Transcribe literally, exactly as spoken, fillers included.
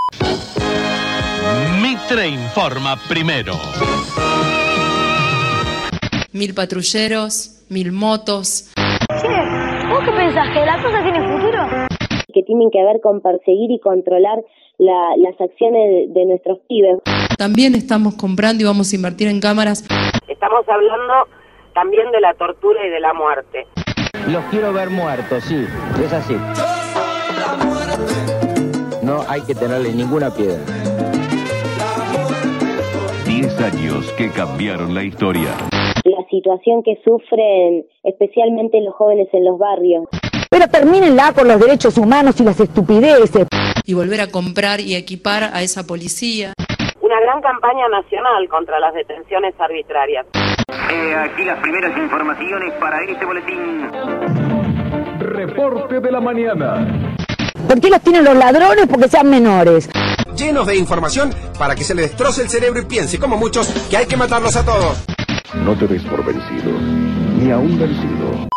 Mitre informa primero. Mil patrulleros, mil motos. Che, ¿vos qué pensás? ¿Que la cosa tiene futuro? Que tienen que ver con perseguir y controlar la, las acciones de, de nuestros pibes. También estamos comprando y vamos a invertir en cámaras. Estamos hablando también de la tortura y de la muerte. Los quiero ver muertos, sí, es así. No hay que tenerle ninguna piedra. Diez años que cambiaron la historia. La situación que sufren especialmente los jóvenes en los barrios. Pero termínenla con los derechos humanos y las estupideces. Y volver a comprar y equipar a esa policía. Una gran campaña nacional contra las detenciones arbitrarias. Eh, aquí las primeras informaciones para este boletín. Reporte de la mañana. ¿Por qué los tienen los ladrones? Porque sean menores. Llenos de información para que se le destroce el cerebro y piense, como muchos, que hay que matarlos a todos. No te des por vencido, ni aún vencido.